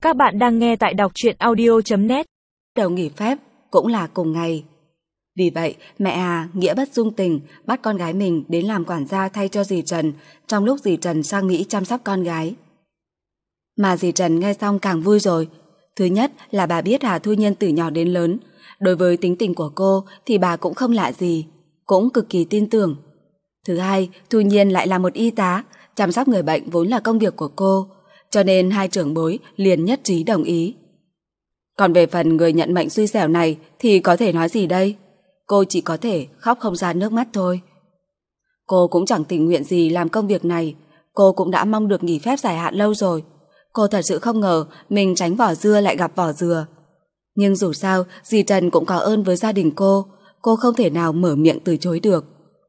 Các bạn đang nghe tại đọc truyện audio.net. Đầu nghỉ phép cũng là cùng ngày. Vì vậy, mẹ Hà nghĩa bất dung tình bắt con gái mình đến làm quản gia thay cho dì Trần trong lúc dì Trần sang Mỹ chăm sóc con gái. Mà dì Trần nghe xong càng vui rồi. Thứ nhất là bà biết Hà Thu Nhiên từ nhỏ đến lớn. Đối với tính tình của cô thì bà cũng không lạ gì, cũng cực kỳ tin tưởng. Thứ hai, Thu Nhiên lại là một y tá, chăm sóc người bệnh vốn là công việc của cô, cho nên hai trưởng bối liền nhất trí đồng ý. Còn về phần người nhận mệnh xui xẻo này thì có thể nói gì đây? Cô chỉ có thể khóc không ra nước mắt thôi. Cô cũng chẳng tình nguyện gì làm công việc này, cô cũng đã mong được nghỉ phép dài hạn lâu rồi. Cô thật sự không ngờ mình tránh vỏ dưa lại gặp vỏ dừa. Nhưng dù sao, dì Trần cũng có ơn với gia đình cô không thể nào mở miệng từ chối được.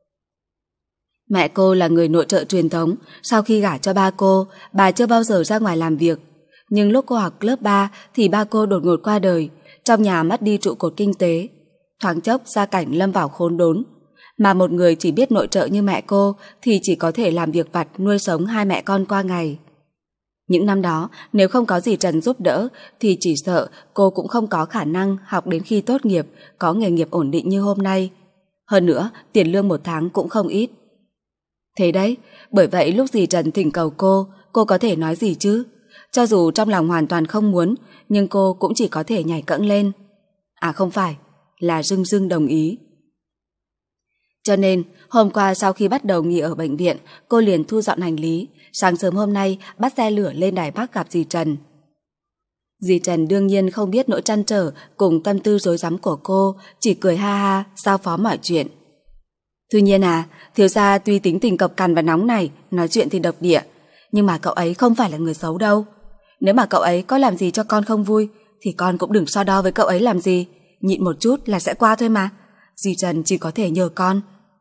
Mẹ cô là người nội trợ truyền thống, sau khi gả cho ba cô, bà chưa bao giờ ra ngoài làm việc. Nhưng lúc cô học lớp 3 thì ba cô đột ngột qua đời, trong nhà mất đi trụ cột kinh tế. Thoáng chốc gia cảnh lâm vào khốn đốn. Mà một người chỉ biết nội trợ như mẹ cô thì chỉ có thể làm việc vặt nuôi sống hai mẹ con qua ngày. Những năm đó, nếu không có dì Trần giúp đỡ thì chỉ sợ cô cũng không có khả năng học đến khi tốt nghiệp, có nghề nghiệp ổn định như hôm nay. Hơn nữa, tiền lương một tháng cũng không ít. Thế đấy, bởi vậy lúc dì Trần thỉnh cầu cô có thể nói gì chứ? Cho dù trong lòng hoàn toàn không muốn, nhưng cô cũng chỉ có thể nhảy cẫng lên. À không phải, là dưng dưng đồng ý. Cho nên, hôm qua sau khi bắt đầu nghỉ ở bệnh viện, cô liền thu dọn hành lý, sáng sớm hôm nay bắt xe lửa lên Đài Bắc gặp dì Trần. Dì Trần đương nhiên không biết nỗi trăn trở cùng tâm tư rối rắm của cô, chỉ cười ha ha, giao phó mọi chuyện. Tuy nhiên thiếu gia tuy tính tình cộc cằn và nóng này, nói chuyện thì độc địa, nhưng mà cậu ấy không phải là người xấu đâu. Nếu mà cậu ấy có làm gì cho con không vui, thì con cũng đừng so đo với cậu ấy làm gì, nhịn một chút là sẽ qua thôi mà. Dì Trần chỉ có thể nhờ con.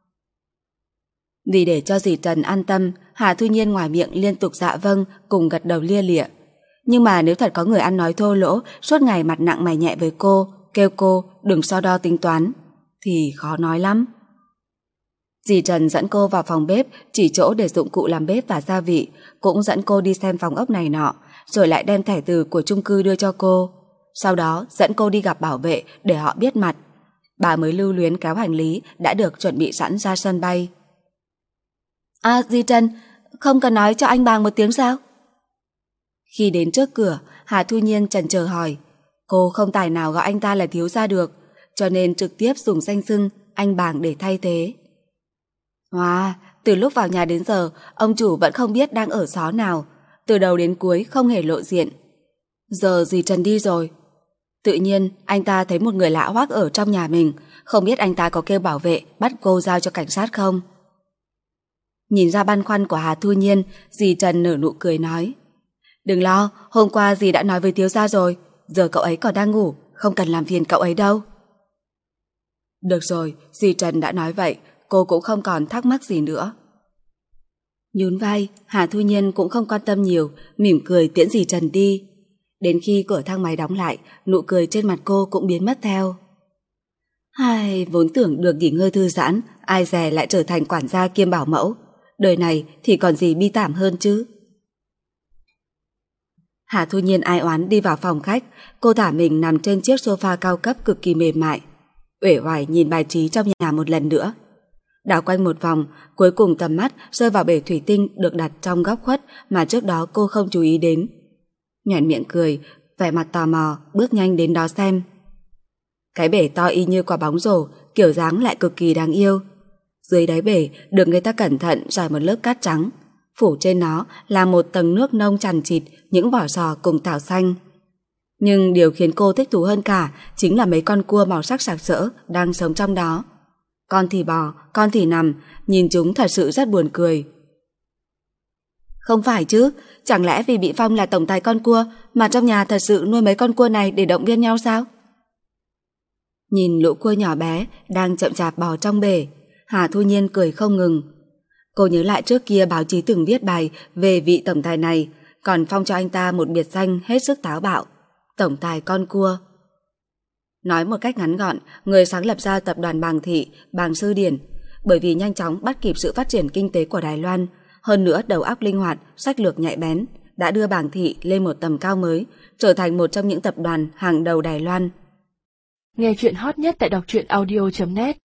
Vì để cho dì Trần an tâm, Hà Thu Nhiên ngoài miệng liên tục dạ vâng cùng gật đầu lia lịa. Nhưng mà nếu thật có người ăn nói thô lỗ, suốt ngày mặt nặng mày nhẹ với cô, kêu cô đừng so đo tính toán, thì khó nói lắm. Dì Trần dẫn cô vào phòng bếp, chỉ chỗ để dụng cụ làm bếp và gia vị, cũng dẫn cô đi xem phòng ốc này nọ, rồi lại đem thẻ từ của chung cư đưa cho cô. Sau đó dẫn cô đi gặp bảo vệ để họ biết mặt. Bà mới lưu luyến kéo hành lý đã được chuẩn bị sẵn ra sân bay. À dì Trần, không cần nói cho anh Bàng một tiếng sao? Khi đến trước cửa, Hà Thu Nhiên chần chờ hỏi. Cô không tài nào gọi anh ta là thiếu gia được, cho nên trực tiếp dùng danh xưng anh Bàng để thay thế. Wow, từ lúc vào nhà đến giờ, ông chủ vẫn không biết đang ở xó nào, từ đầu đến cuối không hề lộ diện. Giờ dì Trần đi rồi. Tự nhiên anh ta thấy một người lạ hoắc ở trong nhà mình, không biết anh ta có kêu bảo vệ bắt cô giao cho cảnh sát không? Nhìn ra băn khoăn của Hà Thu Nhiên, dì Trần nở nụ cười nói. Đừng lo, hôm qua dì đã nói với thiếu gia rồi, giờ cậu ấy còn đang ngủ, không cần làm phiền cậu ấy đâu. Được rồi, dì Trần đã nói vậy, cô cũng không còn thắc mắc gì nữa. Nhún vai, Hà Thu Nhiên cũng không quan tâm nhiều, mỉm cười tiễn dì Trần đi. Đến khi cửa thang máy đóng lại, nụ cười trên mặt cô cũng biến mất theo. Hai, vốn tưởng được nghỉ ngơi thư giãn, ai dè lại trở thành quản gia kiêm bảo mẫu. Đời này thì còn gì bi thảm hơn chứ. Hà Thu Nhiên ai oán đi vào phòng khách, cô thả mình nằm trên chiếc sofa cao cấp cực kỳ mềm mại. Uể oải nhìn bài trí trong nhà một lần nữa. Đảo quanh một vòng, cuối cùng tầm mắt rơi vào bể thủy tinh được đặt trong góc khuất mà trước đó cô không chú ý đến. Nhoẻn miệng cười, vẻ mặt tò mò, bước nhanh đến đó xem. Cái bể to y như quả bóng rổ, kiểu dáng lại cực kỳ đáng yêu. Dưới đáy bể được người ta cẩn thận rải một lớp cát trắng, phủ trên nó là một tầng nước nông chằng chịt những vỏ sò cùng tảo xanh. Nhưng điều khiến cô thích thú hơn cả chính là mấy con cua màu sắc sặc sỡ đang sống trong đó. Con thì bò, con thì nằm, nhìn chúng thật sự rất buồn cười. Không phải chứ, chẳng lẽ vì bị phong là tổng tài con cua mà trong nhà thật sự nuôi mấy con cua này để động viên nhau sao? Nhìn lũ cua nhỏ bé đang chậm chạp bò trong bể, Hà Thu Nhiên cười không ngừng. Cô nhớ lại trước kia báo chí từng viết bài về vị tổng tài này, còn phong cho anh ta một biệt danh hết sức táo bạo, tổng tài con cua. Nói một cách ngắn gọn, người sáng lập ra tập đoàn Bàng Thị, Bàng Sư Điển, bởi vì nhanh chóng bắt kịp sự phát triển kinh tế của Đài Loan, hơn nữa đầu óc linh hoạt, sách lược nhạy bén, đã đưa Bảng Thị lên một tầm cao mới, trở thành một trong những tập đoàn hàng đầu Đài Loan. Nghe chuyện hot nhất tại đọc truyện audio.net